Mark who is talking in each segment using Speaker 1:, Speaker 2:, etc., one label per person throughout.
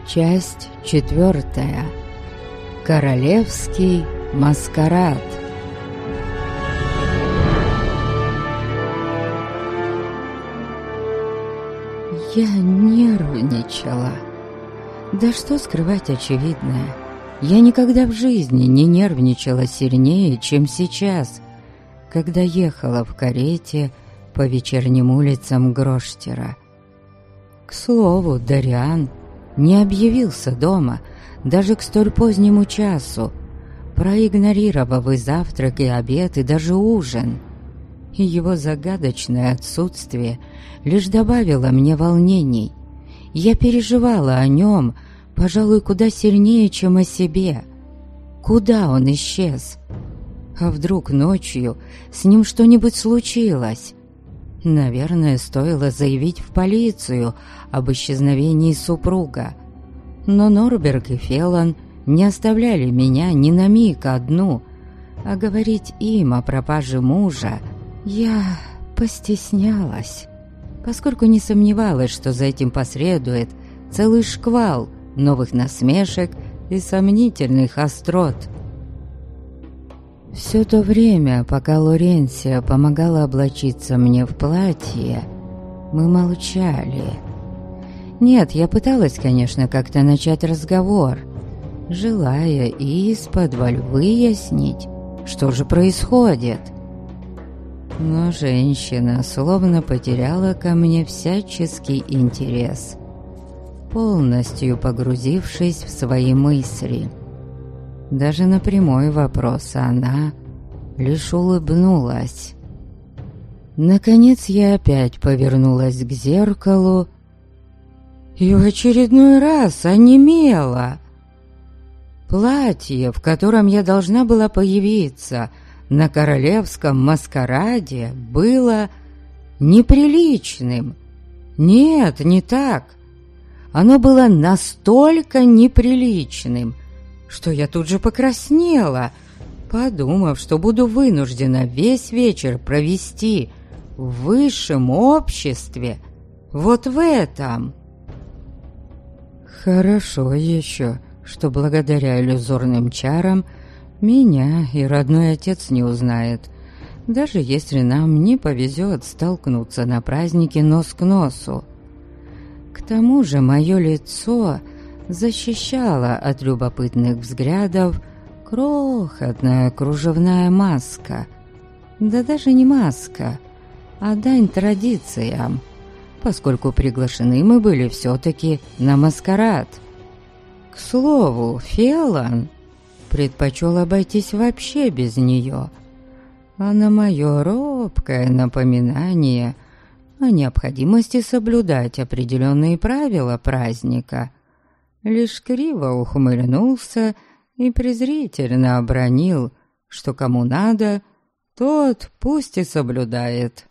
Speaker 1: Часть 4. Королевский маскарад. Я нервничала. Да что скрывать очевидное. Я никогда в жизни не нервничала сильнее, чем сейчас, когда ехала в карете по вечерним улицам Гроштера. К слову, Дариан не объявился дома даже к столь позднему часу, проигнорировав и завтрак, и обед, и даже ужин. И его загадочное отсутствие лишь добавило мне волнений. Я переживала о нем, пожалуй, куда сильнее, чем о себе. Куда он исчез? А вдруг ночью с ним что-нибудь случилось? Наверное, стоило заявить в полицию об исчезновении супруга. Но Норберг и Феллон не оставляли меня ни на миг одну, а говорить им о пропаже мужа я постеснялась, поскольку не сомневалась, что за этим последует целый шквал новых насмешек и сомнительных острот. Все то время, пока Лоренсия помогала облачиться мне в платье, мы молчали. Нет, я пыталась, конечно, как-то начать разговор, желая исподволь выяснить, что же происходит. Но женщина словно потеряла ко мне всяческий интерес, полностью погрузившись в свои мысли. Даже на прямой вопрос она лишь улыбнулась. Наконец я опять повернулась к зеркалу и в очередной раз онемела. Платье, в котором я должна была появиться на королевском маскараде, было неприличным. Нет, не так. Оно было настолько неприличным, что я тут же покраснела, подумав, что буду вынуждена весь вечер провести в высшем обществе вот в этом. Хорошо еще, что благодаря иллюзорным чарам меня и родной отец не узнает, даже если нам не повезет столкнуться на празднике нос к носу. К тому же мое лицо защищала от любопытных взглядов крохотная кружевная маска. Да даже не маска, а дань традициям, поскольку приглашены мы были все-таки на маскарад. К слову, Феллон предпочел обойтись вообще без нее, а на мое робкое напоминание о необходимости соблюдать определенные правила праздника лишь криво ухмыльнулся и презрительно обронил, что кому надо, тот пусть и соблюдает.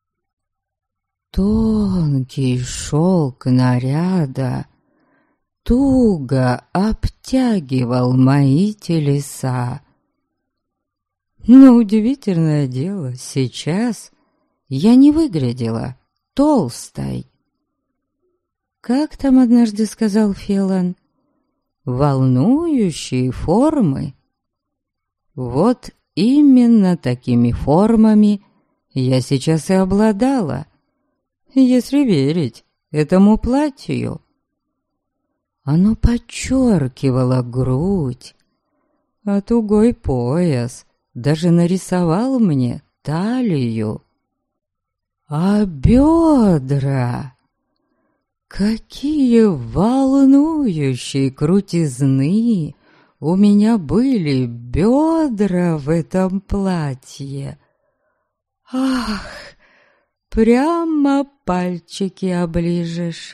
Speaker 1: Тонкий шелк наряда туго обтягивал мои телеса. Но удивительное дело, сейчас я не выглядела толстой. Как там однажды сказал Феллон? Волнующие формы. Вот именно такими формами я сейчас и обладала, если верить этому платью. Оно подчеркивало грудь, а тугой пояс даже нарисовал мне талию. А бедра! Какие волнующие крутизны у меня были бедра в этом платье! Ах, прямо пальчики оближешь.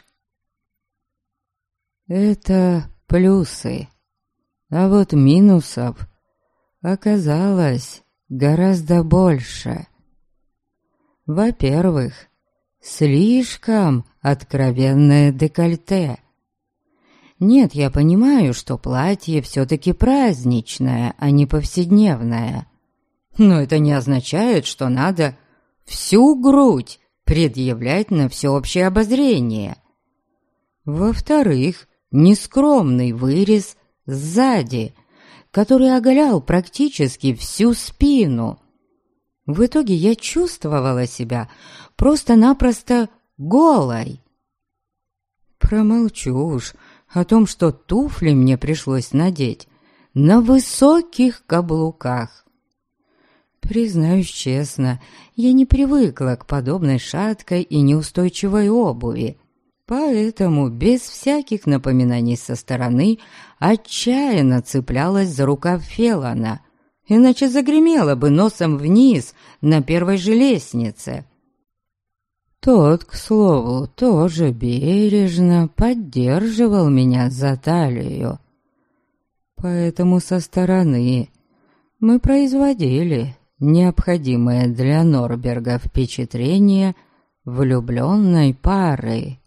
Speaker 1: Это плюсы, а вот минусов оказалось гораздо больше. Во-первых, слишком откровенное декольте. Нет, я понимаю, что платье все-таки праздничное, а не повседневное. Но это не означает, что надо всю грудь предъявлять на всеобщее обозрение. Во-вторых, нескромный вырез сзади, который оголял практически всю спину. В итоге я чувствовала себя просто-напросто голой. Промолчу уж о том, что туфли мне пришлось надеть на высоких каблуках. Признаюсь честно, я не привыкла к подобной шаткой и неустойчивой обуви, поэтому без всяких напоминаний со стороны отчаянно цеплялась за рукав Фелана, иначе загремела бы носом вниз на первой же лестнице. Тот, к слову, тоже бережно поддерживал меня за талию. Поэтому со стороны мы производили необходимое для Норберга впечатление влюбленной пары.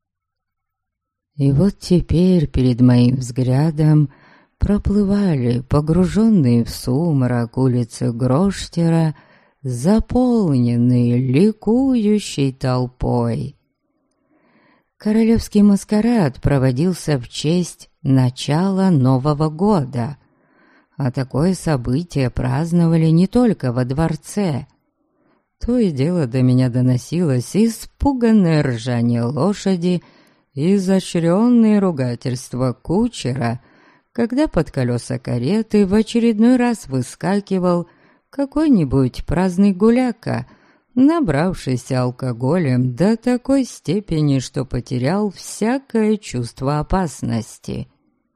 Speaker 1: И вот теперь перед моим взглядом проплывали погруженные в сумрак улицы Гроштера, заполненные ликующей толпой. Королевский маскарад проводился в честь начала Нового года, а такое событие праздновали не только во дворце. То и дело до меня доносилось испуганное ржание лошади и изощренные ругательства кучера, когда под колеса кареты в очередной раз выскакивал какой-нибудь праздный гуляка, набравшийся алкоголем до такой степени, что потерял всякое чувство опасности.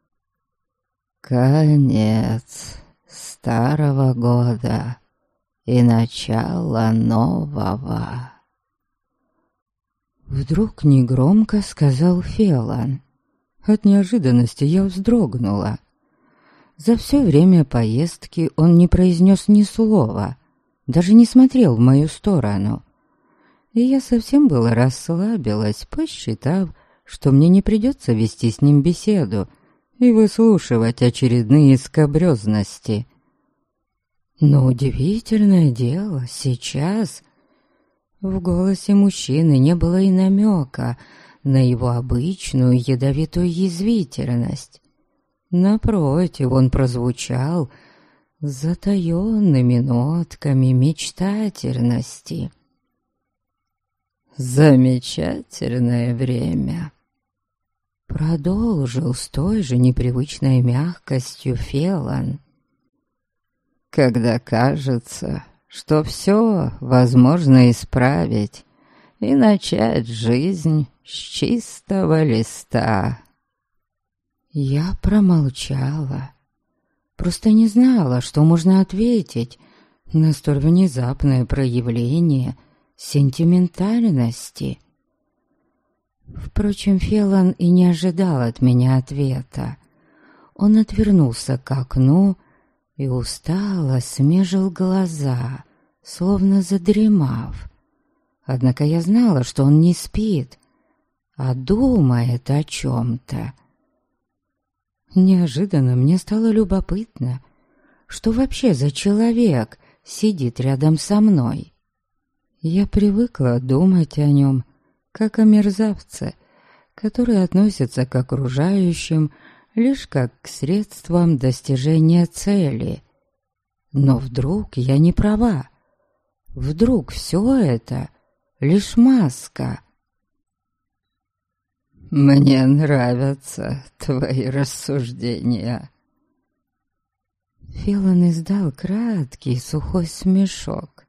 Speaker 1: Конец старого года и начало нового. Вдруг негромко сказал Фелан. От неожиданности я вздрогнула. За все время поездки он не произнес ни слова, даже не смотрел в мою сторону. И я совсем было расслабилась, посчитав, что мне не придется вести с ним беседу и выслушивать очередные скабрёзности. Но удивительное дело, сейчас в голосе мужчины не было и намека на его обычную ядовитую язвительность. Напротив, он прозвучал затаёнными нотками мечтательности. «Замечательное время», — продолжил с той же непривычной мягкостью Фелан. «Когда кажется, что все возможно исправить и начать жизнь с чистого листа». Я промолчала, просто не знала, что можно ответить на столь внезапное проявление сентиментальности. Впрочем, Фелан и не ожидал от меня ответа. Он отвернулся к окну и устало смежил глаза, словно задремав. Однако я знала, что он не спит, а думает о чем-то. Неожиданно мне стало любопытно, что вообще за человек сидит рядом со мной. Я привыкла думать о нем, как о мерзавце, который относится к окружающим лишь как к средствам достижения цели. Но вдруг я не права. Вдруг все это лишь маска. «Мне нравятся твои рассуждения». Фелан издал краткий сухой смешок.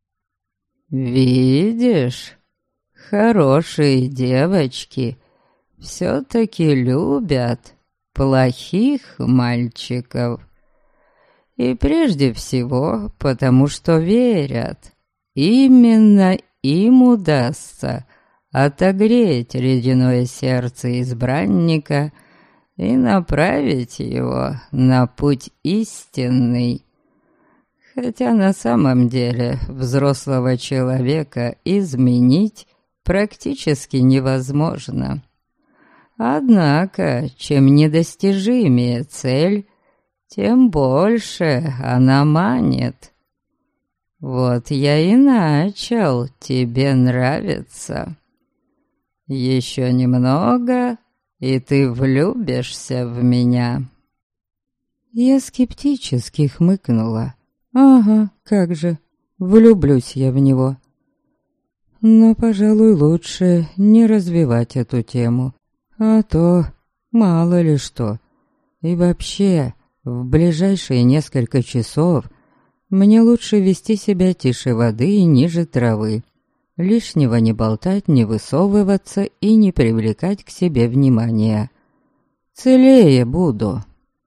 Speaker 1: «Видишь, хорошие девочки все-таки любят плохих мальчиков. И прежде всего потому, что верят, именно им удастся отогреть ледяное сердце избранника и направить его на путь истинный. Хотя на самом деле взрослого человека изменить практически невозможно. Однако, чем недостижимее цель, тем больше она манит. Вот я и начал тебе нравиться. Еще немного, и ты влюбишься в меня?» Я скептически хмыкнула. «Ага, как же, влюблюсь я в него». Но, пожалуй, лучше не развивать эту тему, а то мало ли что. И вообще, в ближайшие несколько часов мне лучше вести себя тише воды и ниже травы, лишнего не болтать, не высовываться и не привлекать к себе внимания. Целее буду.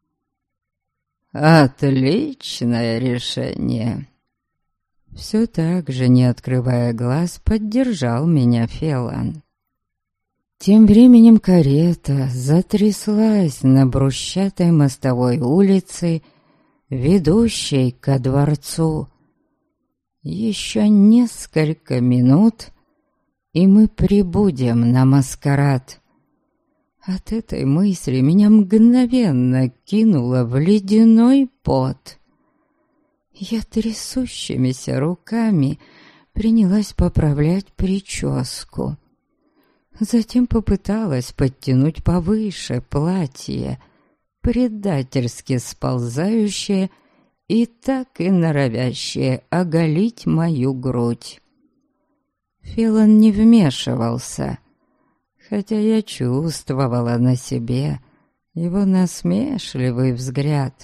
Speaker 1: «Отличное решение!» Все так же, не открывая глаз, поддержал меня Фелан. Тем временем карета затряслась на брусчатой мостовой улице, ведущей ко дворцу. Еще несколько минут, и мы прибудем на маскарад. От этой мысли меня мгновенно кинуло в ледяной пот. Я трясущимися руками принялась поправлять прическу. Затем попыталась подтянуть повыше платье, предательски сползающее и так и норовящее оголить мою грудь. Фелан не вмешивался, хотя я чувствовала на себе его насмешливый взгляд.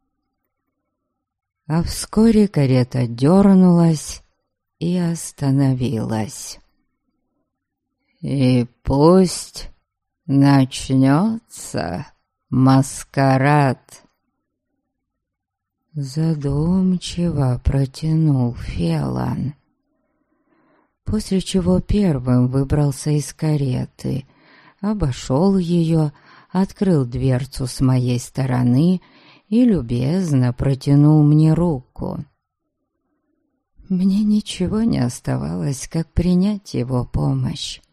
Speaker 1: А вскоре карета дернулась и остановилась. «И пусть начнется маскарад!» Задумчиво протянул Фелан, после чего первым выбрался из кареты, обошел ее, открыл дверцу с моей стороны и любезно протянул мне руку. Мне ничего не оставалось, как принять его помощь.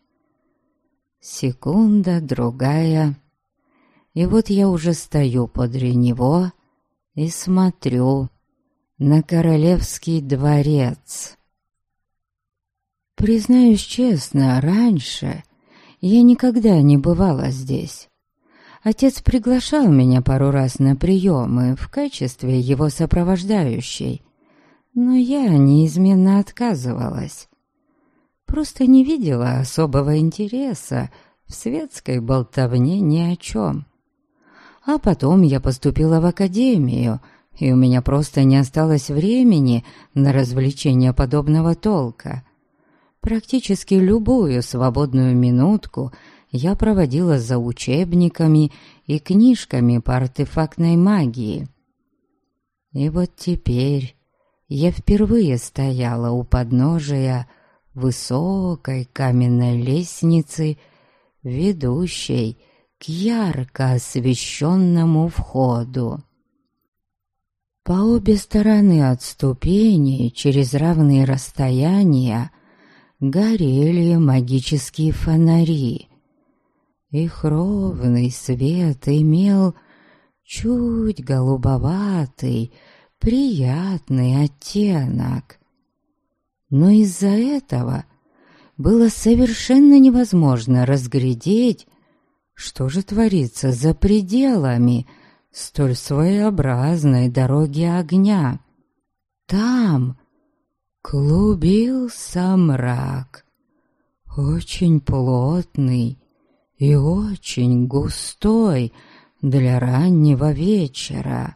Speaker 1: Секунда, другая, и вот я уже стою подле него и смотрю на королевский дворец. Признаюсь честно, раньше я никогда не бывала здесь. Отец приглашал меня пару раз на приемы в качестве его сопровождающей, но я неизменно отказывалась. Просто не видела особого интереса в светской болтовне ни о чем. А потом я поступила в академию, и у меня просто не осталось времени на развлечения подобного толка. Практически любую свободную минутку я проводила за учебниками и книжками по артефактной магии. И вот теперь я впервые стояла у подножия высокой каменной лестницы, ведущей к ярко освещенному входу. По обе стороны от ступеней, через равные расстояния, горели магические фонари. Их ровный свет имел чуть голубоватый, приятный оттенок. Но из-за этого было совершенно невозможно разглядеть, что же творится за пределами столь своеобразной дороги огня. Там клубился мрак, очень плотный и очень густой для раннего вечера.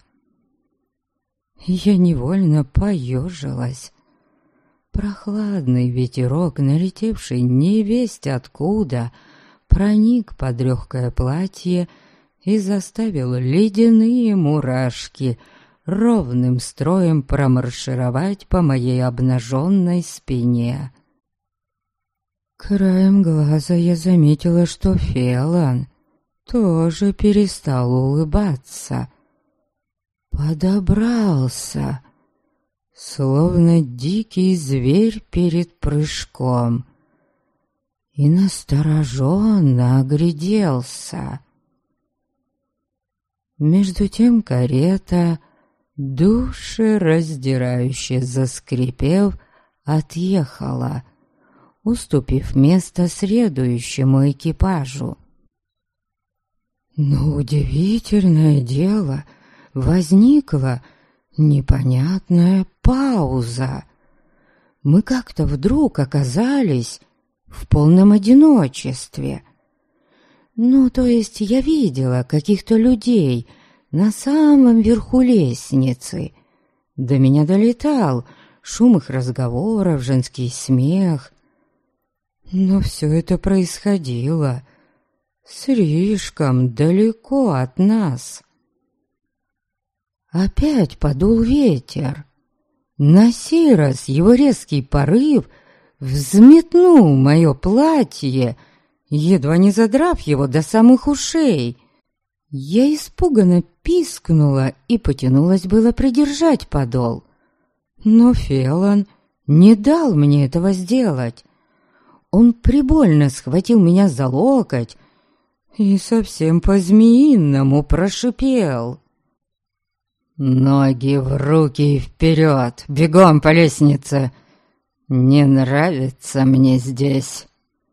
Speaker 1: Я невольно поежилась. Прохладный ветерок, налетевший невесть откуда, проник под легкое платье и заставил ледяные мурашки ровным строем промаршировать по моей обнаженной спине. Краем глаза я заметила, что Фелан тоже перестал улыбаться. Подобрался, словно дикий зверь перед прыжком, и настороженно огляделся. Между тем карета, душераздирающе заскрипев, отъехала, уступив место следующему экипажу. Но удивительное дело, возникла непонятная пауза. Мы как-то вдруг оказались в полном одиночестве. Ну, то есть я видела каких-то людей на самом верху лестницы. До меня долетал шум их разговоров, женский смех. Но все это происходило слишком далеко от нас. Опять подул ветер. На сей раз его резкий порыв взметнул мое платье, едва не задрав его до самых ушей. Я испуганно пискнула и потянулась было придержать подол. Но Фелон не дал мне этого сделать. Он прибольно схватил меня за локоть и совсем по-змеиному прошипел: «Ноги в руки и вперед, бегом по лестнице! Не нравится мне здесь!»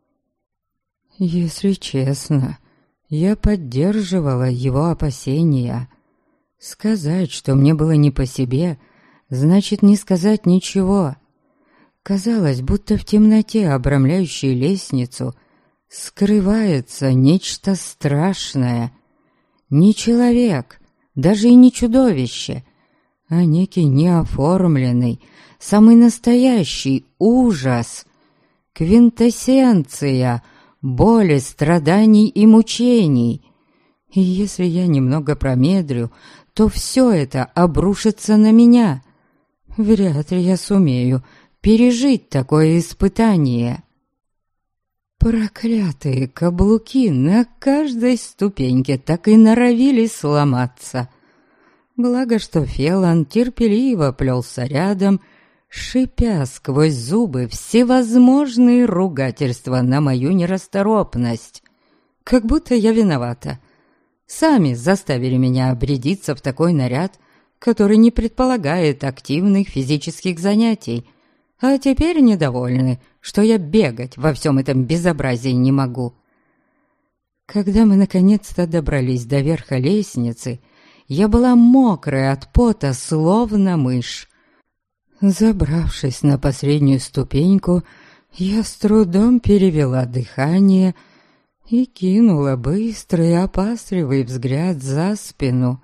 Speaker 1: Если честно, я поддерживала его опасения. Сказать, что мне было не по себе, значит не сказать ничего. Казалось, будто в темноте, обрамляющей лестницу, скрывается нечто страшное. Не человек, даже и не чудовище, а некий неоформленный, самый настоящий ужас, квинтэссенция боли, страданий и мучений. И если я немного промедлю, то все это обрушится на меня. Вряд ли я сумею пережить такое испытание. Проклятые каблуки на каждой ступеньке так и норовили сломаться. Благо, что Фелон терпеливо плелся рядом, шипя сквозь зубы всевозможные ругательства на мою нерасторопность. Как будто я виновата. Сами заставили меня обрядиться в такой наряд, который не предполагает активных физических занятий, а теперь недовольны, что я бегать во всем этом безобразии не могу. Когда мы наконец-то добрались до верха лестницы, я была мокрая от пота, словно мышь. Забравшись на последнюю ступеньку, я с трудом перевела дыхание и кинула быстрый опасливый взгляд за спину.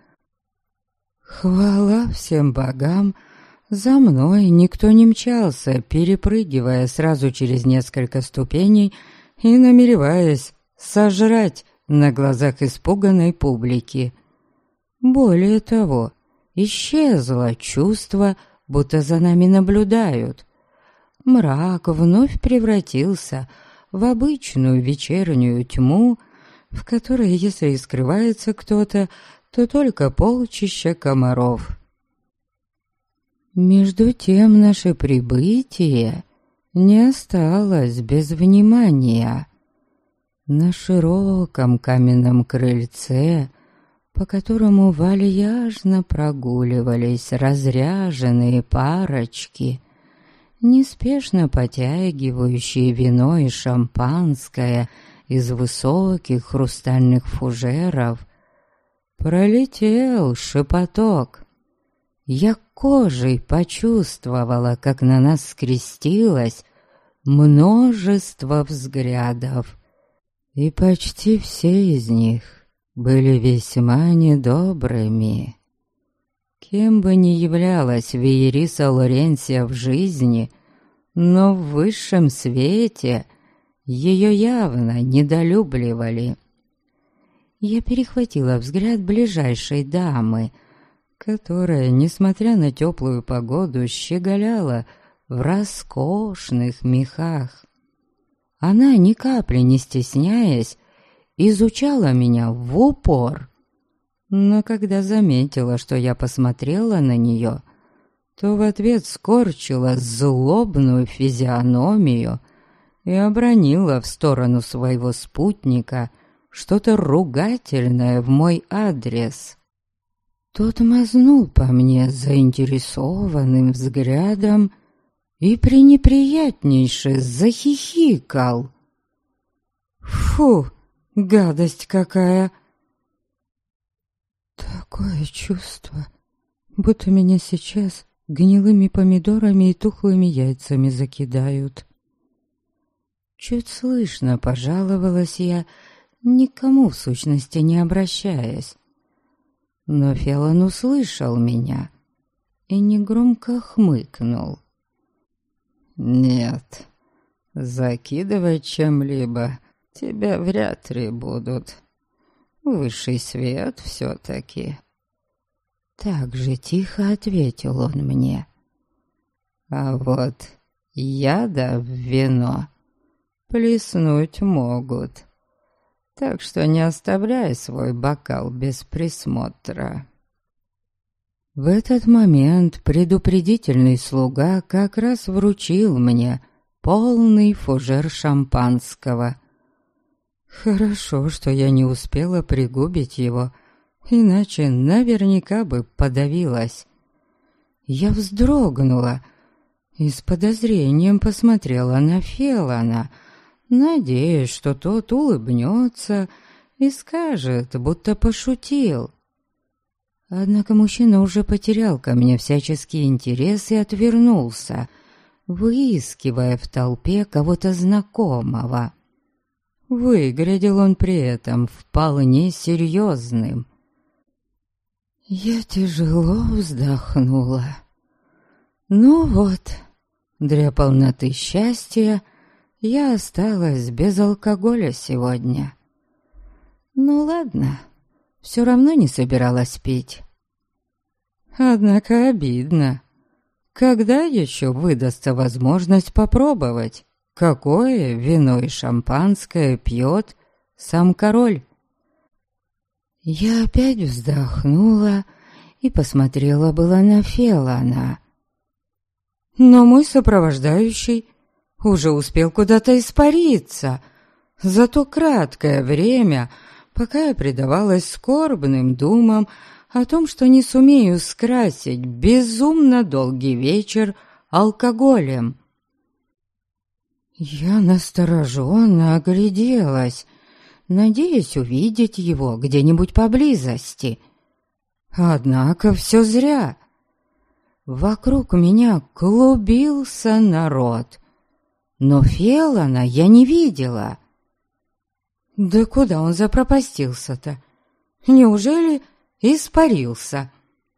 Speaker 1: Хвала всем богам, за мной никто не мчался, перепрыгивая сразу через несколько ступеней и намереваясь сожрать на глазах испуганной публики. Более того, исчезло чувство, будто за нами наблюдают. Мрак вновь превратился в обычную вечернюю тьму, в которой, если и скрывается кто-то, то только полчища комаров. Между тем наше прибытие не осталось без внимания. На широком каменном крыльце, по которому вальяжно прогуливались разряженные парочки, неспешно потягивающие вино и шампанское из высоких хрустальных фужеров, пролетел шепоток. Я кожей почувствовала, как на нас скрестилось множество взглядов, и почти все из них были весьма недобрыми. Кем бы ни являлась Виериса Лоренсия в жизни, но в высшем свете ее явно недолюбливали. Я перехватила взгляд ближайшей дамы, которая, несмотря на теплую погоду, щеголяла в роскошных мехах. Она, ни капли не стесняясь, изучала меня в упор. Но когда заметила, что я посмотрела на нее, то в ответ скорчила злобную физиономию и обронила в сторону своего спутника что-то ругательное в мой адрес. Тот мазнул по мне заинтересованным взглядом и пренеприятнейше захихикал. «Фу, гадость какая!» Такое чувство, будто меня сейчас гнилыми помидорами и тухлыми яйцами закидают. Чуть слышно пожаловалась я, никому в сущности не обращаясь. Но Фелон услышал меня и негромко хмыкнул. «Нет, закидывать чем-либо тебя вряд ли будут. Высший свет все-таки». Так же тихо ответил он мне. «А вот яда в вино плеснуть могут, так что не оставляй свой бокал без присмотра». В этот момент предупредительный слуга как раз вручил мне полный фужер шампанского. Хорошо, что я не успела пригубить его, иначе наверняка бы подавилась. Я вздрогнула и с подозрением посмотрела на Фелона, надеясь, что тот улыбнется и скажет, будто пошутил. Однако мужчина уже потерял ко мне всяческий интерес и отвернулся, выискивая в толпе кого-то знакомого. Выглядел он при этом вполне серьезным. Я тяжело вздохнула. Ну вот, для полноты счастья я осталась без алкоголя сегодня. Ну ладно, все равно не собиралась пить. Однако обидно. Когда еще выдастся возможность попробовать, какое вино и шампанское пьет сам король? Я опять вздохнула и посмотрела было на Фелона. Но мой сопровождающий уже успел куда-то испариться за то краткое время, пока я предавалась скорбным думам о том, что не сумею скрасить безумно долгий вечер алкоголем. Я настороженно огляделась, надеясь увидеть его где-нибудь поблизости. Однако все зря. Вокруг меня клубился народ, но Фелона я не видела. Да куда он запропастился-то? Неужели испарился?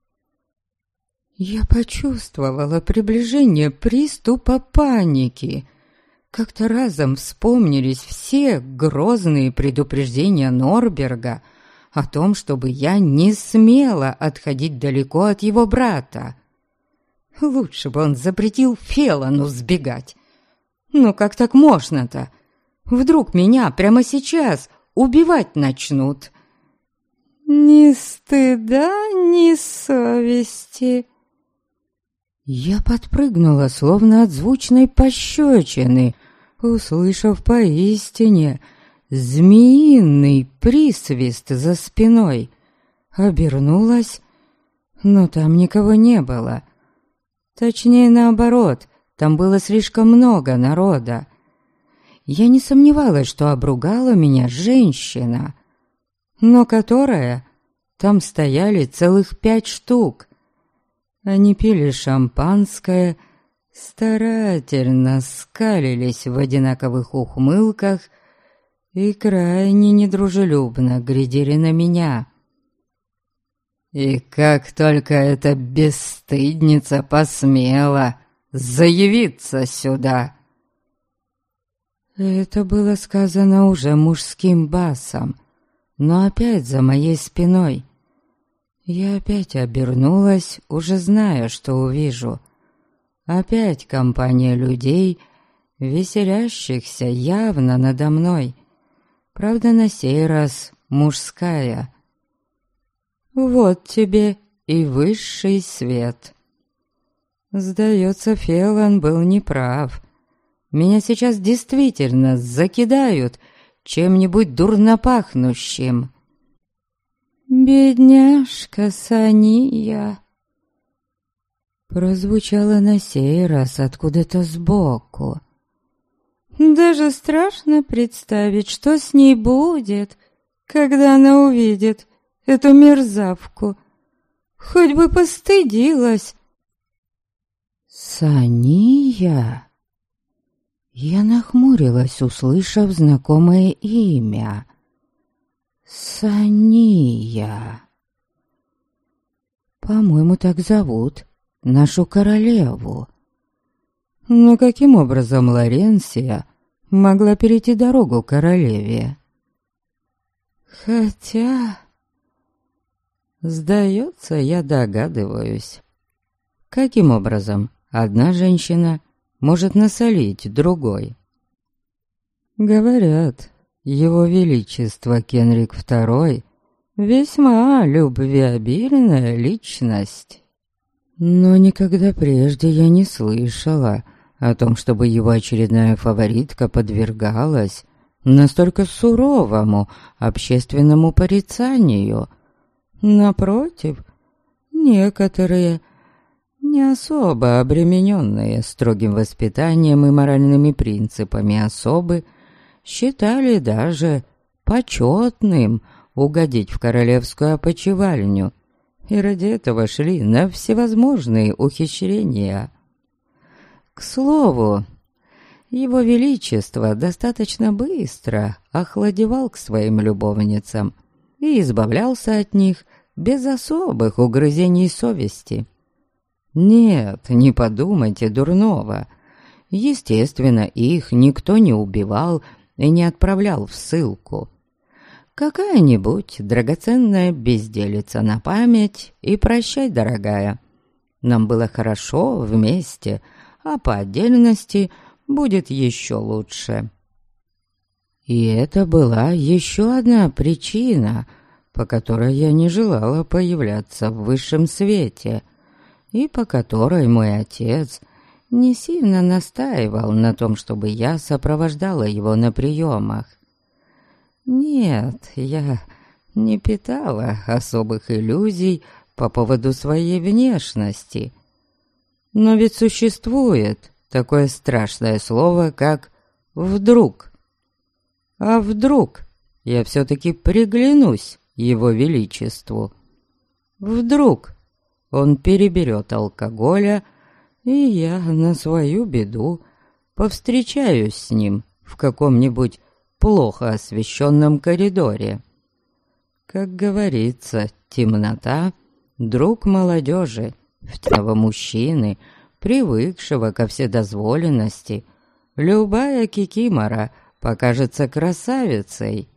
Speaker 1: Я почувствовала приближение приступа паники. Как-то разом вспомнились все грозные предупреждения Норберга о том, чтобы я не смела отходить далеко от его брата. Лучше бы он запретил Фелону сбегать. Но как так можно-то? Вдруг меня прямо сейчас убивать начнут? Ни стыда, ни совести. Я подпрыгнула, словно от звучной пощечины, услышав поистине змеиный присвист за спиной. Обернулась, но там никого не было. Точнее, наоборот, там было слишком много народа. Я не сомневалась, что обругала меня женщина, но которая там стояли целых 5 штук. Они пили шампанское, старательно скалились в одинаковых ухмылках и крайне недружелюбно глядели на меня. И как только эта бесстыдница посмела заявиться сюда. Это было сказано уже мужским басом, но опять за моей спиной. Я опять обернулась, уже зная, что увижу. Опять компания людей, веселящихся явно надо мной. Правда, на сей раз мужская. Вот тебе и высший свет. Сдается, Фелон был неправ. Меня сейчас действительно закидают чем-нибудь дурнопахнущим. «Бедняжка Сания!» Прозвучало на сей раз откуда-то сбоку. «Даже страшно представить, что с ней будет, когда она увидит эту мерзавку. Хоть бы постыдилась. Сания? Я нахмурилась, услышав знакомое имя. Сания. По-моему, так зовут нашу королеву. Но каким образом Лоренсия могла перейти дорогу королеве? Хотя, сдается, я догадываюсь. Каким образом одна женщина может насолить другой? Говорят, его величество Кенрик II весьма любвеобильная личность. Но никогда прежде я не слышала о том, чтобы его очередная фаворитка подвергалась настолько суровому общественному порицанию. Напротив, некоторые, не особо обремененные строгим воспитанием и моральными принципами особы, считали даже почетным угодить в королевскую опочивальню, и ради этого шли на всевозможные ухищрения. К слову, его величество достаточно быстро охладевал к своим любовницам и избавлялся от них без особых угрызений совести. Нет, не подумайте дурного. Естественно, их никто не убивал и не отправлял в ссылку. Какая-нибудь драгоценная безделица на память и прощай, дорогая. Нам было хорошо вместе, а по отдельности будет еще лучше. И это была еще одна причина, по которой я не желала появляться в высшем свете, и по которой мой отец не сильно настаивал на том, чтобы я сопровождала его на приемах. Нет, я не питала особых иллюзий по поводу своей внешности. Но ведь существует такое страшное слово, как «вдруг». А вдруг я все-таки приглянусь его величеству? Вдруг он переберет алкоголя, и я на свою беду повстречаюсь с ним в каком-нибудь плохо освещенном коридоре. Как говорится, темнота — друг молодежи, втяного мужчины, привыкшего ко вседозволенности. Любая кикимора покажется красавицей.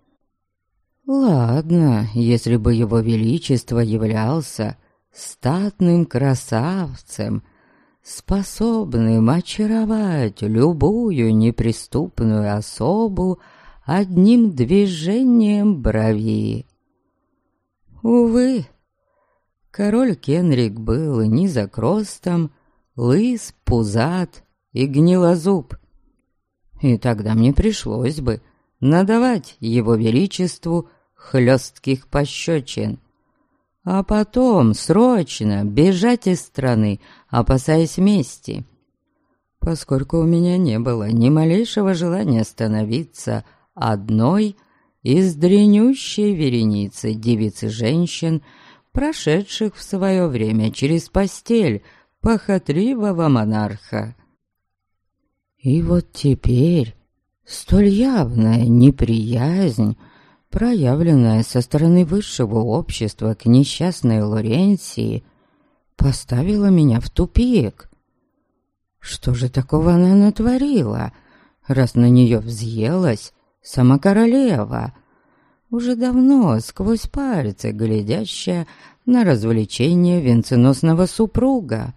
Speaker 1: Ладно, если бы его величество являлся статным красавцем, способным очаровать любую неприступную особу одним движением брови. Увы, король Кенрик был низок ростом, лыс, пузат и гнилозуб. И тогда мне пришлось бы надавать его величеству хлестких пощечин, а потом срочно бежать из страны, опасаясь мести. Поскольку у меня не было ни малейшего желания становиться одной из дрянющей вереницы девиц и женщин, прошедших в свое время через постель похотливого монарха. И вот теперь столь явная неприязнь, проявленная со стороны высшего общества к несчастной Лоренсии, поставила меня в тупик. Что же такого она натворила, раз на нее взъелась сама королева, уже давно сквозь пальцы глядящая на развлечение венценосного супруга?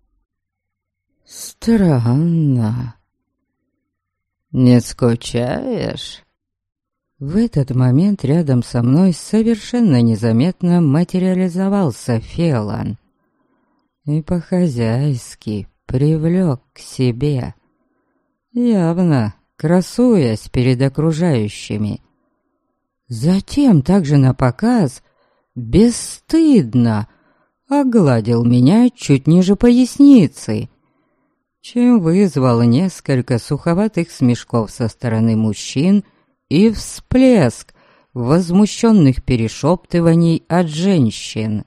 Speaker 1: Странно. «Не скучаешь?» В этот момент рядом со мной совершенно незаметно материализовался Фелан и по-хозяйски привлек к себе, явно красуясь перед окружающими. Затем также напоказ бесстыдно огладил меня чуть ниже поясницы, чем вызвал несколько суховатых смешков со стороны мужчин и всплеск возмущенных перешептываний от женщин.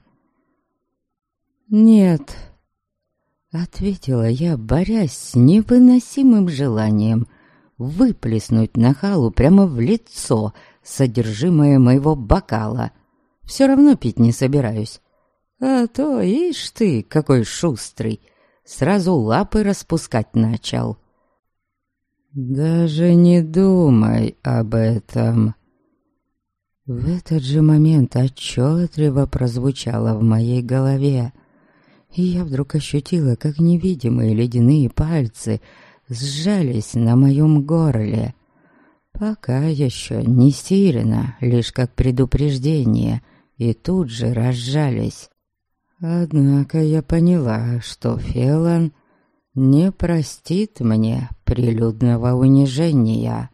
Speaker 1: «Нет», — ответила я, борясь с невыносимым желанием выплеснуть нахалу прямо в лицо содержимое моего бокала. Все равно пить не собираюсь. А то, ишь ты, какой шустрый, сразу лапы распускать начал. «Даже не думай об этом». В этот же момент отчетливо прозвучало в моей голове, и я вдруг ощутила, как невидимые ледяные пальцы сжались на моем горле. Пока еще не сильно, лишь как предупреждение, и тут же разжались. Однако я поняла, что Фелан не простит мне прилюдного унижения.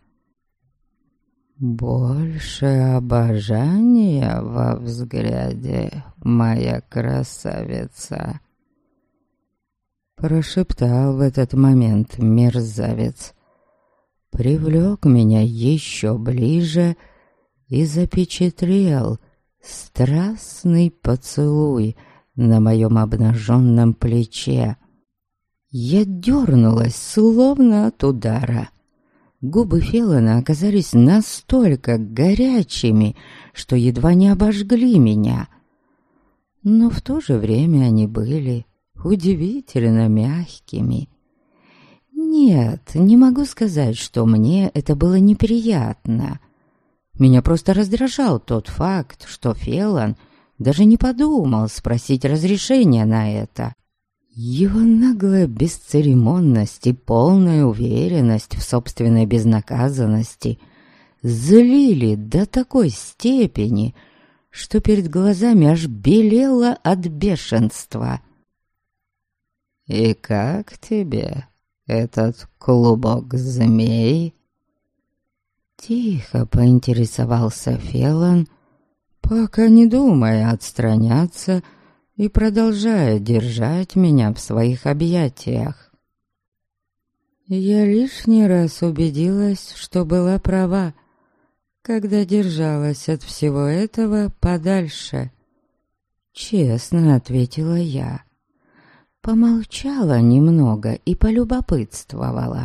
Speaker 1: «Больше обожания во взгляде, моя красавица», — прошептал в этот момент мерзавец. Привлек меня еще ближе и запечатлел страстный поцелуй на моем обнаженном плече. Я дернулась, словно от удара. Губы Фелана оказались настолько горячими, что едва не обожгли меня. Но в то же время они были удивительно мягкими. Нет, не могу сказать, что мне это было неприятно. Меня просто раздражал тот факт, что Фелан даже не подумал спросить разрешения на это. Его наглая бесцеремонность и полная уверенность в собственной безнаказанности злили до такой степени, что перед глазами аж белело от бешенства. «И как тебе этот клубок змей?» Тихо поинтересовался Фелан, пока не думая отстраняться и продолжая держать меня в своих объятиях. Я лишний раз убедилась, что была права, когда держалась от всего этого подальше. Честно ответила я. Помолчала немного и полюбопытствовала.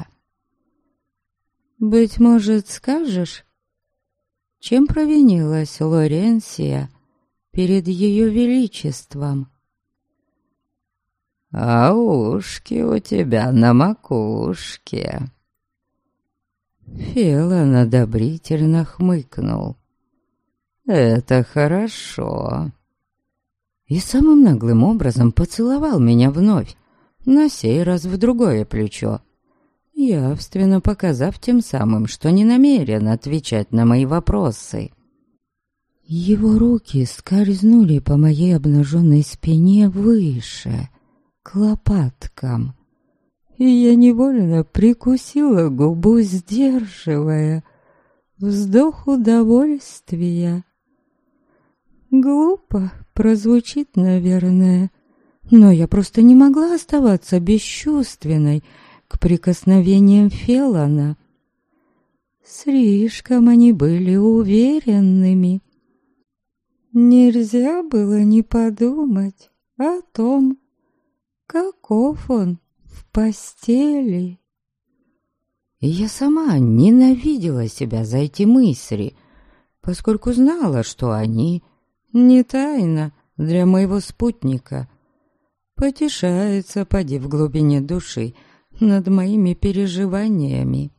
Speaker 1: «Быть может, скажешь, чем провинилась Лоренсия перед ее величеством?» «А ушки у тебя на макушке!» Фелан одобрительно хмыкнул. «Это хорошо!» И самым наглым образом поцеловал меня вновь, на сей раз в другое плечо, явственно показав тем самым, что не намерен отвечать на мои вопросы. Его руки скользнули по моей обнаженной спине выше, к лопаткам, и я невольно прикусила губу, сдерживая вздох удовольствия. Глупо прозвучит, наверное, но я просто не могла оставаться бесчувственной к прикосновениям Фелана. Слишком они были уверенными. Нельзя было не подумать о том, каков он в постели. И я сама ненавидела себя за эти мысли, поскольку знала, что они не тайна для моего спутника. Потешается, поди в глубине души, над моими переживаниями.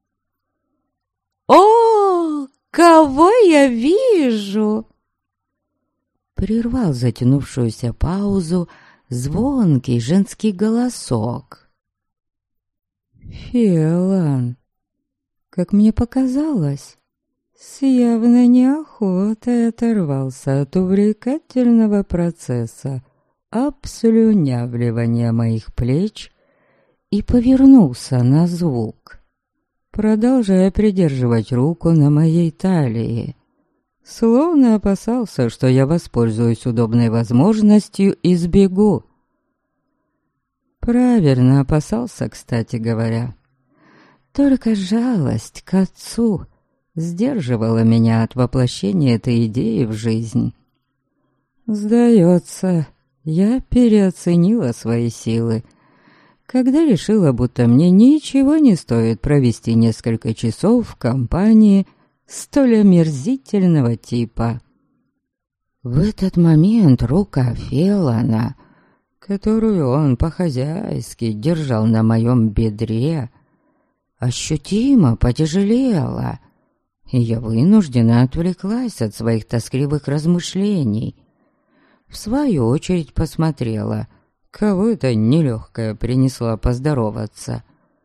Speaker 1: «О, кого я вижу!» Прервал затянувшуюся паузу звонкий женский голосок. Фелан, как мне показалось, с явной неохотой оторвался от увлекательного процесса обслюнявливания моих плеч и повернулся на звук, продолжая придерживать руку на моей талии, словно опасался, что я воспользуюсь удобной возможностью и сбегу. Правильно опасался, кстати говоря. Только жалость к отцу сдерживало меня от воплощения этой идеи в жизнь. Сдается, я переоценила свои силы, когда решила, будто мне ничего не стоит провести несколько часов в компании столь омерзительного типа. В этот момент рука Фелана, которую он по-хозяйски держал на моем бедре, ощутимо потяжелела, и я вынуждена отвлеклась от своих тоскливых размышлений. В свою очередь посмотрела, кого это нелегкая принесла поздороваться.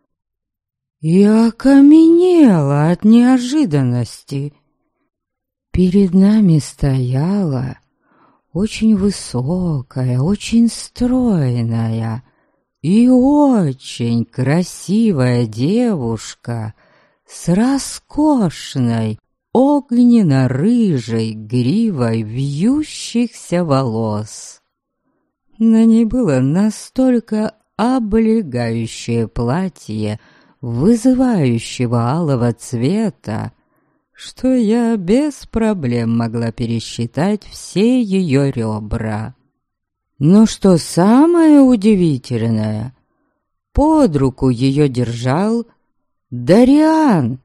Speaker 1: И окаменела от неожиданности. Перед нами стояла очень высокая, очень стройная и очень красивая девушка с роскошной, огненно-рыжей гривой вьющихся волос. На ней было настолько облегающее платье вызывающего алого цвета, что я без проблем могла пересчитать все ее ребра. Но что самое удивительное, под руку ее держал Дариан.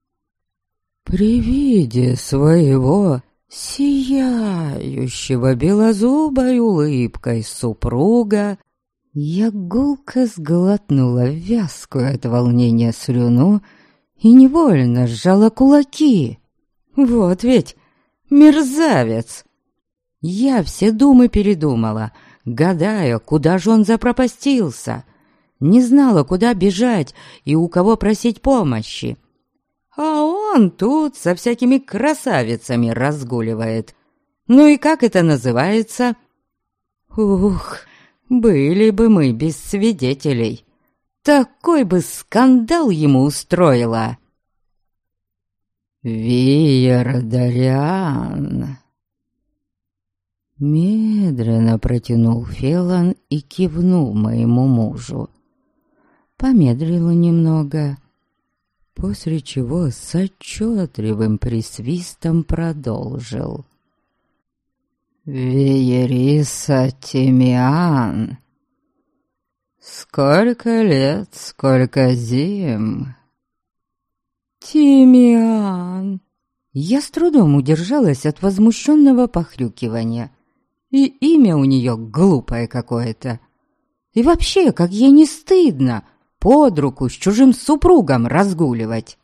Speaker 1: При виде своего сияющего белозубой улыбкой супруга я гулко сглотнула вязкую от волнения слюну и невольно сжала кулаки. Вот ведь мерзавец! Я все думы передумала, гадая, куда же он запропастился. Не знала, куда бежать и у кого просить помощи. А он тут со всякими красавицами разгуливает. Ну и как это называется? Ух, были бы мы без свидетелей. Такой бы скандал ему устроила. Веер Дариан. Медленно протянул Фелан и кивнул моему мужу. Помедлила немного, после чего с отчетливым присвистом продолжил. «Веериса Тимиан, сколько лет, сколько зим!» «Тимиан!» Я с трудом удержалась от возмущенного похрюкивания. И имя у нее глупое какое-то. И вообще, как ей не стыдно под руку с чужим супругом разгуливать.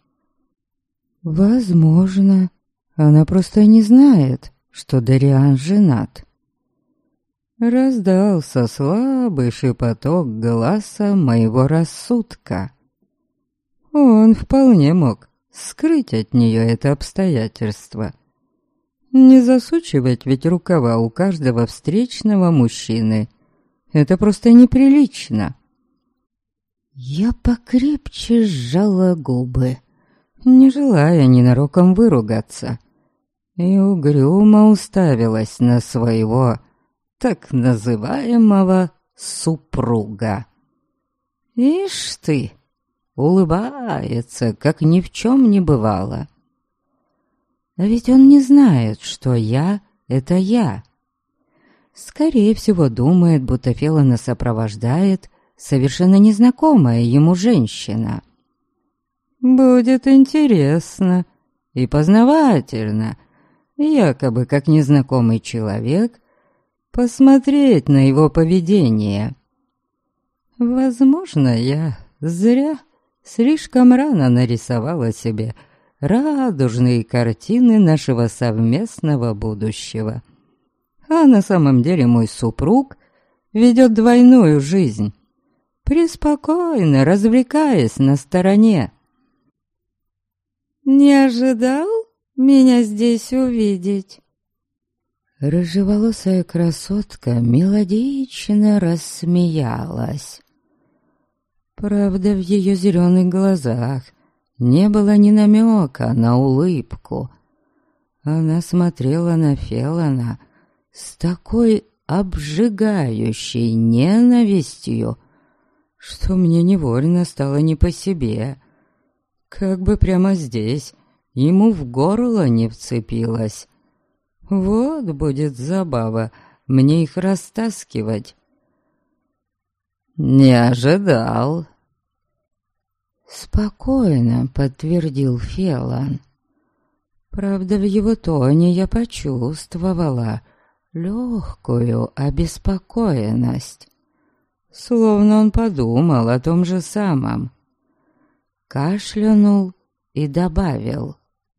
Speaker 1: Возможно, она просто не знает, что Дариан женат. Раздался слабый шепоток гласа моего рассудка. Он вполне мог скрыть от нее это обстоятельство. Не засучивать ведь рукава у каждого встречного мужчины. Это просто неприлично. Я покрепче сжала губы, не желая ненароком выругаться, и угрюмо уставилась на своего так называемого супруга. Ишь ты, улыбается, как ни в чем не бывало. А ведь он не знает, что я — это я. Скорее всего, думает, будто Фелана сопровождает совершенно незнакомая ему женщина. Будет интересно и познавательно, якобы как незнакомый человек, посмотреть на его поведение. Возможно, я зря слишком рано нарисовала себе радужные картины нашего совместного будущего. А на самом деле мой супруг ведет двойную жизнь, преспокойно развлекаясь на стороне. «Не ожидал меня здесь увидеть?» Рыжеволосая красотка мелодично рассмеялась. Правда, в ее зеленых глазах не было ни намека на улыбку. Она смотрела на Фелана с такой обжигающей ненавистью, что мне невольно стало не по себе. Как бы прямо здесь ему в горло не вцепилась. Вот будет забава мне их растаскивать. «Не ожидал», — спокойно подтвердил Фелан. Правда, в его тоне я почувствовала легкую обеспокоенность, словно он подумал о том же самом. Кашлянул и добавил: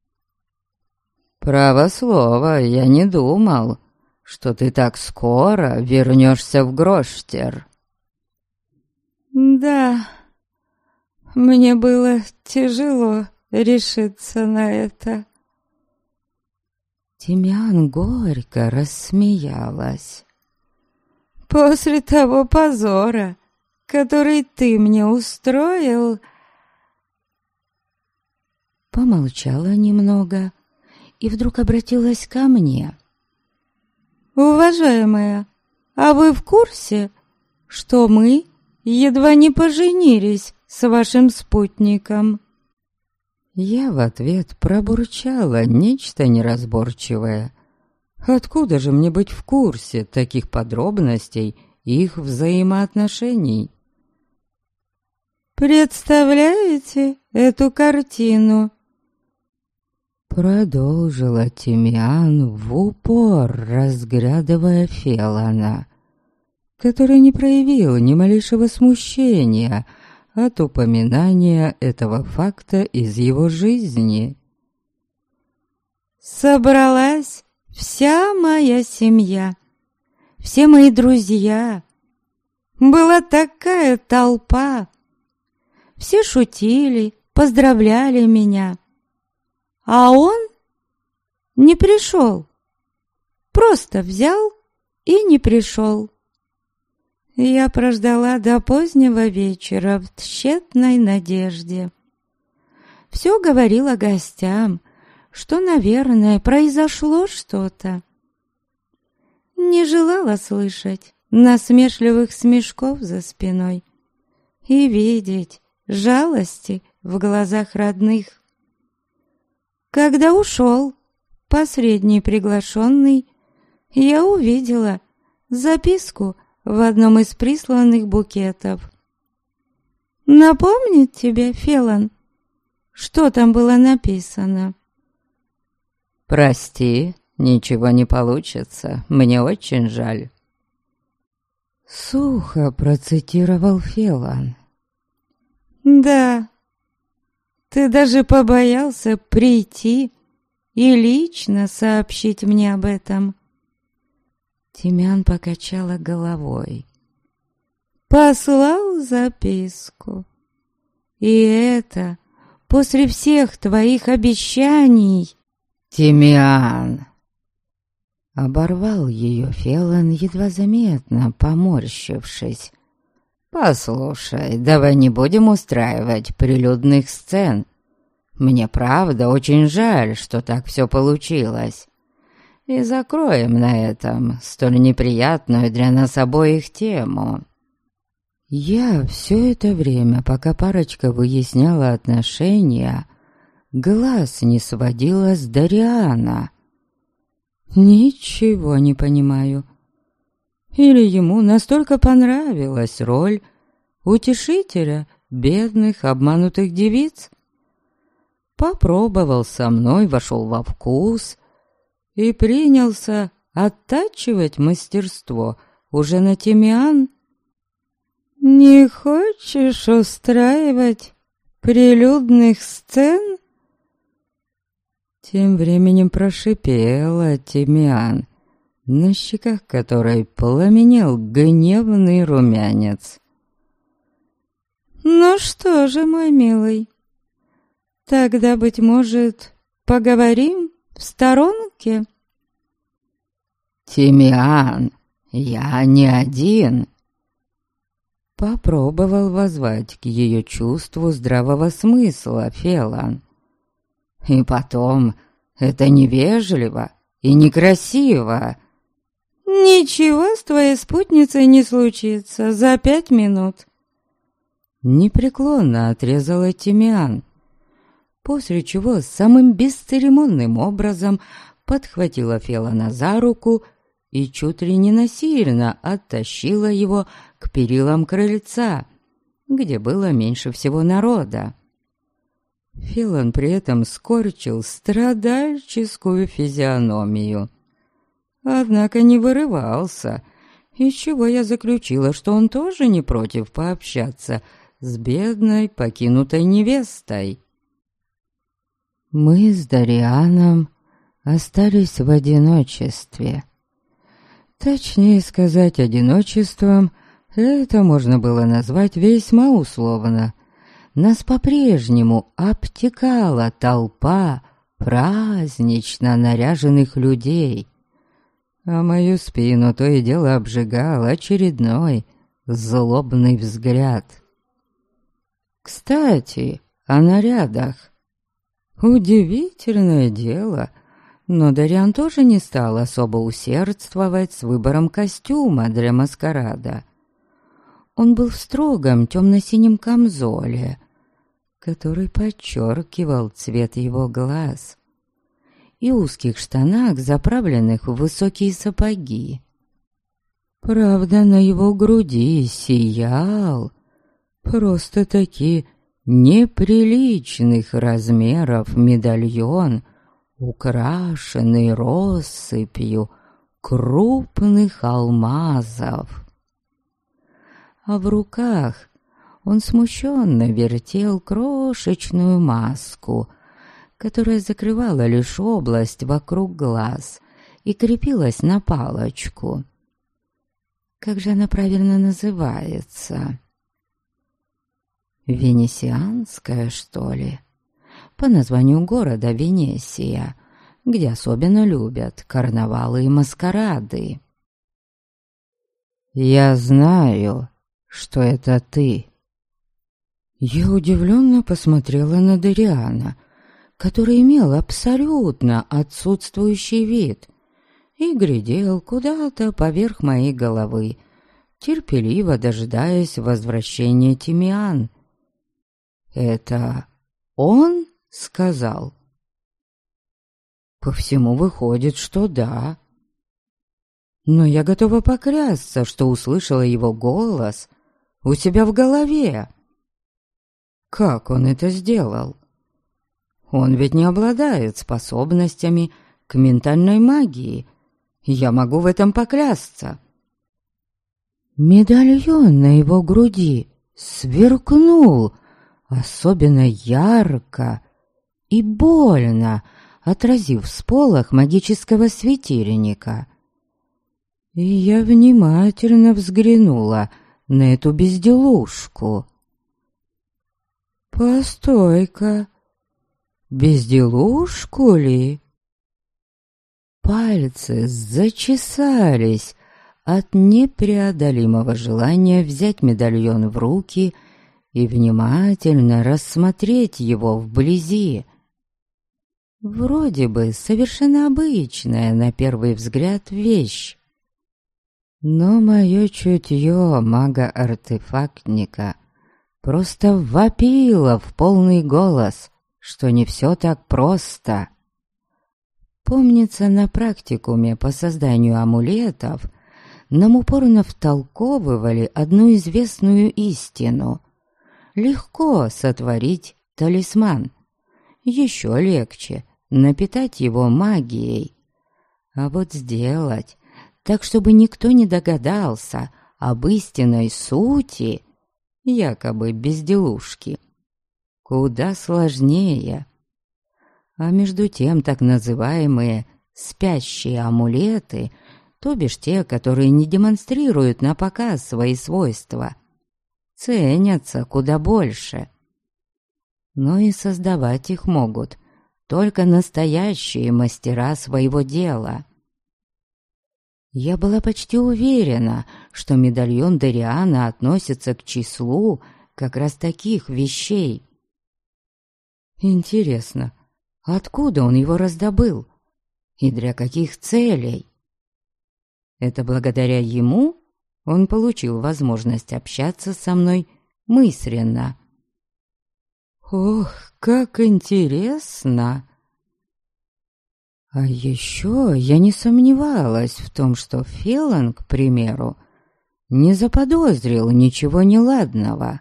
Speaker 1: «Право слово, я не думал, что ты так скоро вернешься в Гроштер».
Speaker 2: «Да, мне было тяжело решиться на это».
Speaker 1: Тимян горько рассмеялась.
Speaker 2: «После того позора, который ты мне устроил...»
Speaker 1: Помолчала немного и вдруг обратилась ко мне.
Speaker 2: «Уважаемая, а вы в курсе, что мы едва не поженились с вашим спутником?»
Speaker 1: Я в ответ пробурчала нечто неразборчивое. Откуда же мне быть в курсе таких подробностей их взаимоотношений?
Speaker 2: «Представляете эту картину?»
Speaker 1: Продолжила Тимян в упор, разглядывая Фелана, который не проявил ни малейшего смущения от упоминания этого факта из его жизни.
Speaker 2: «Собралась вся моя семья, все мои друзья. Была такая толпа. Все шутили, поздравляли меня. А он не пришел. Просто взял и не пришел. Я прождала до позднего вечера в тщетной надежде. Все говорила гостям, что, наверное, произошло что-то. Не желала слышать насмешливых смешков за спиной и видеть жалости в глазах родных. Когда ушел последний приглашенный, я увидела записку в одном из присланных букетов. Напомнить тебе, Фелан, что там было написано?
Speaker 1: «Прости, ничего не получится, мне очень жаль». Сухо процитировал Фелан.
Speaker 2: «Да, ты даже побоялся прийти и лично сообщить мне об этом».
Speaker 1: Тимян покачала головой.
Speaker 2: «Послал записку. И это после всех твоих обещаний».
Speaker 1: «Тимян!» Оборвал ее Фелан, едва заметно поморщившись. «Послушай, давай не будем устраивать прилюдных сцен. Мне правда очень жаль, что так все получилось. И закроем на этом столь неприятную для нас обоих тему». Я все это время, пока парочка выясняла отношения, глаз не сводила с Дариана. Ничего не понимаю. Или ему настолько понравилась роль утешителя бедных обманутых девиц? Попробовал со мной, вошел во вкус и принялся оттачивать мастерство уже на Тимян.
Speaker 2: «Не хочешь устраивать прилюдных сцен?»
Speaker 1: Тем временем прошипела Тимян, на щеках которой пламенел гневный румянец.
Speaker 2: «Ну что же, мой милый, тогда, быть может, поговорим в сторонке?»
Speaker 1: «Тимян, я не один!» Попробовал воззвать к ее чувству здравого смысла Фелан. «И потом, это невежливо и некрасиво».
Speaker 2: «Ничего с твоей спутницей не случится за 5 минут».
Speaker 1: Непреклонно отрезала Тимян. после чего самым бесцеремонным образом подхватила Фелана за руку и чуть ли не насильно оттащила его к перилам крыльца, где было меньше всего народа. Фелан при этом скорчил страдальческую физиономию, однако не вырывался, из чего я заключила, что он тоже не против пообщаться с бедной покинутой невестой. Мы с Дарианом остались в одиночестве. Точнее сказать, одиночеством это можно было назвать весьма условно. Нас по-прежнему обтекала толпа празднично наряженных людей, а мою спину то и дело обжигал очередной злобный взгляд. Кстати, о нарядах. Удивительное дело, но Дариан тоже не стал особо усердствовать с выбором костюма для маскарада. Он был в строгом темно-синем камзоле, который подчеркивал цвет его глаз, и узких штанах, заправленных в высокие сапоги. Правда, на его груди сиял просто-таки неприличных размеров медальон, украшенный россыпью крупных алмазов. А в руках он смущенно вертел крошечную маску, которая закрывала лишь область вокруг глаз и крепилась на палочку. Как же она правильно называется? Венецианская, что ли? По названию города Венеция, где особенно любят карнавалы и маскарады. «Я знаю, что это ты». Я удивленно посмотрела на Дариана, который имел абсолютно отсутствующий вид и глядел куда-то поверх моей головы, терпеливо дожидаясь возвращения Тимиан. «Это он сказал?» По всему выходит, что да. Но я готова поклясться, что услышала его голос у себя в голове. Как он это сделал? Он ведь не обладает способностями к ментальной магии. Я могу в этом поклясться. Медальон на его груди сверкнул особенно ярко и больно, отразив всполох магического светильника. И я внимательно взглянула на эту безделушку. «Постой-ка, безделушку ли?» Пальцы зачесались от непреодолимого желания взять медальон в руки и внимательно рассмотреть его вблизи. Вроде бы совершенно обычная на первый взгляд вещь. Но мое чутье мага-артефактника просто вопило в полный голос, что не все так просто. Помнится, на практикуме по созданию амулетов нам упорно втолковывали одну известную истину. Легко сотворить талисман. Еще легче напитать его магией. А вот сделать так, чтобы никто не догадался об истинной сути якобы безделушки, куда сложнее. А между тем так называемые «спящие амулеты», то бишь те, которые не демонстрируют на показ свои свойства, ценятся куда больше. Но и создавать их могут только настоящие мастера своего дела. Я была почти уверена, что медальон Дариана относится к числу как раз таких вещей. Интересно, откуда он его раздобыл? И для каких целей? Это благодаря ему он получил возможность общаться со мной мысленно. Ох, как интересно! А еще я не сомневалась в том, что Фелан, к примеру, не заподозрил ничего неладного.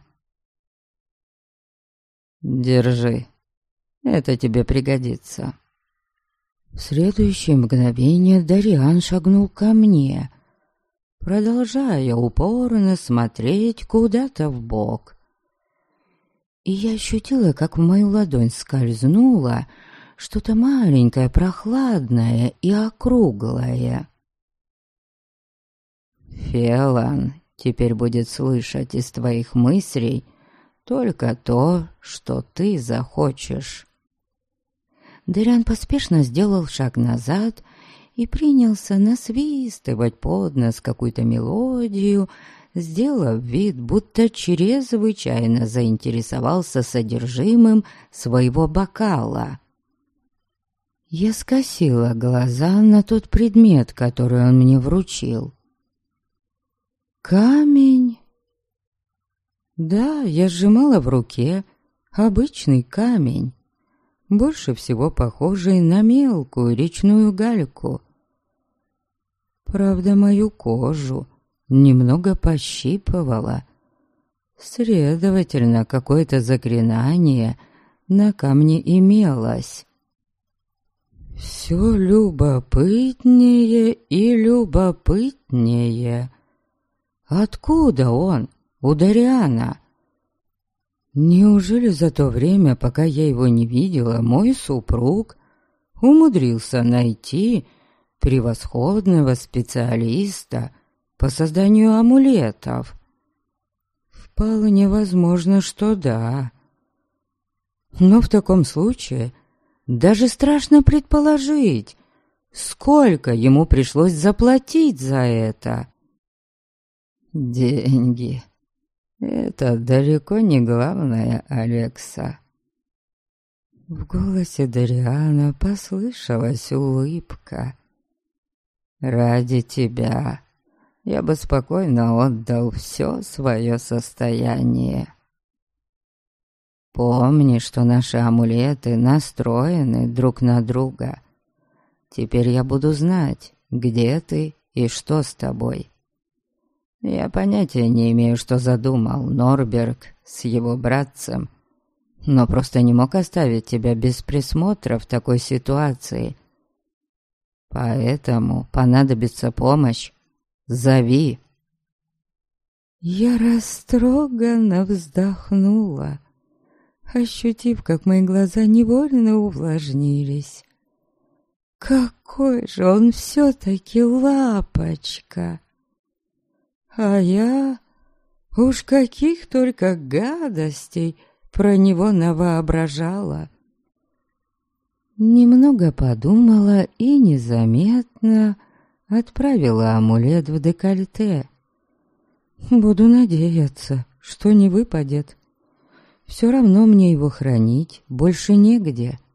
Speaker 1: «Держи, это тебе пригодится». В следующее мгновение Дариан шагнул ко мне, продолжая упорно смотреть куда-то вбок. И я ощутила, как в мою ладонь скользнуло что-то маленькое, прохладное и округлое. «Фелан теперь будет слышать из твоих мыслей только то, что ты захочешь». Дариан поспешно сделал шаг назад и принялся насвистывать под нос какую-то мелодию, сделав вид, будто чрезвычайно заинтересовался содержимым своего бокала. Я скосила глаза на тот предмет, который он мне вручил. Камень? Да, я сжимала в руке обычный камень, больше всего похожий на мелкую речную гальку. Правда, мою кожу немного пощипывало. Следовательно, какое-то заклинание на камне имелось. Все любопытнее и любопытнее. Откуда он, у Дариана? Неужели за то время, пока я его не видела, мой супруг умудрился найти превосходного специалиста по созданию амулетов? Вполне возможно, что да. Но в таком случае даже страшно предположить, сколько ему пришлось заплатить за это. Деньги. Это далеко не главное, Алекса. В голосе Дариана послышалась улыбка. Ради тебя я бы спокойно отдал все свое состояние. Помни, что наши амулеты настроены друг на друга. Теперь я буду знать, где ты и что с тобой. Я понятия не имею, что задумал Норберг с его братцем, но просто не мог оставить тебя без присмотра в такой ситуации. Поэтому понадобится помощь. Зови. Я растроганно вздохнула, ощутив, как мои глаза невольно увлажнились. Какой же он все-таки лапочка! А я уж каких только гадостей про него навоображала. Немного подумала и незаметно отправила амулет в декольте. Буду надеяться, что не выпадет. Все равно мне его хранить больше негде.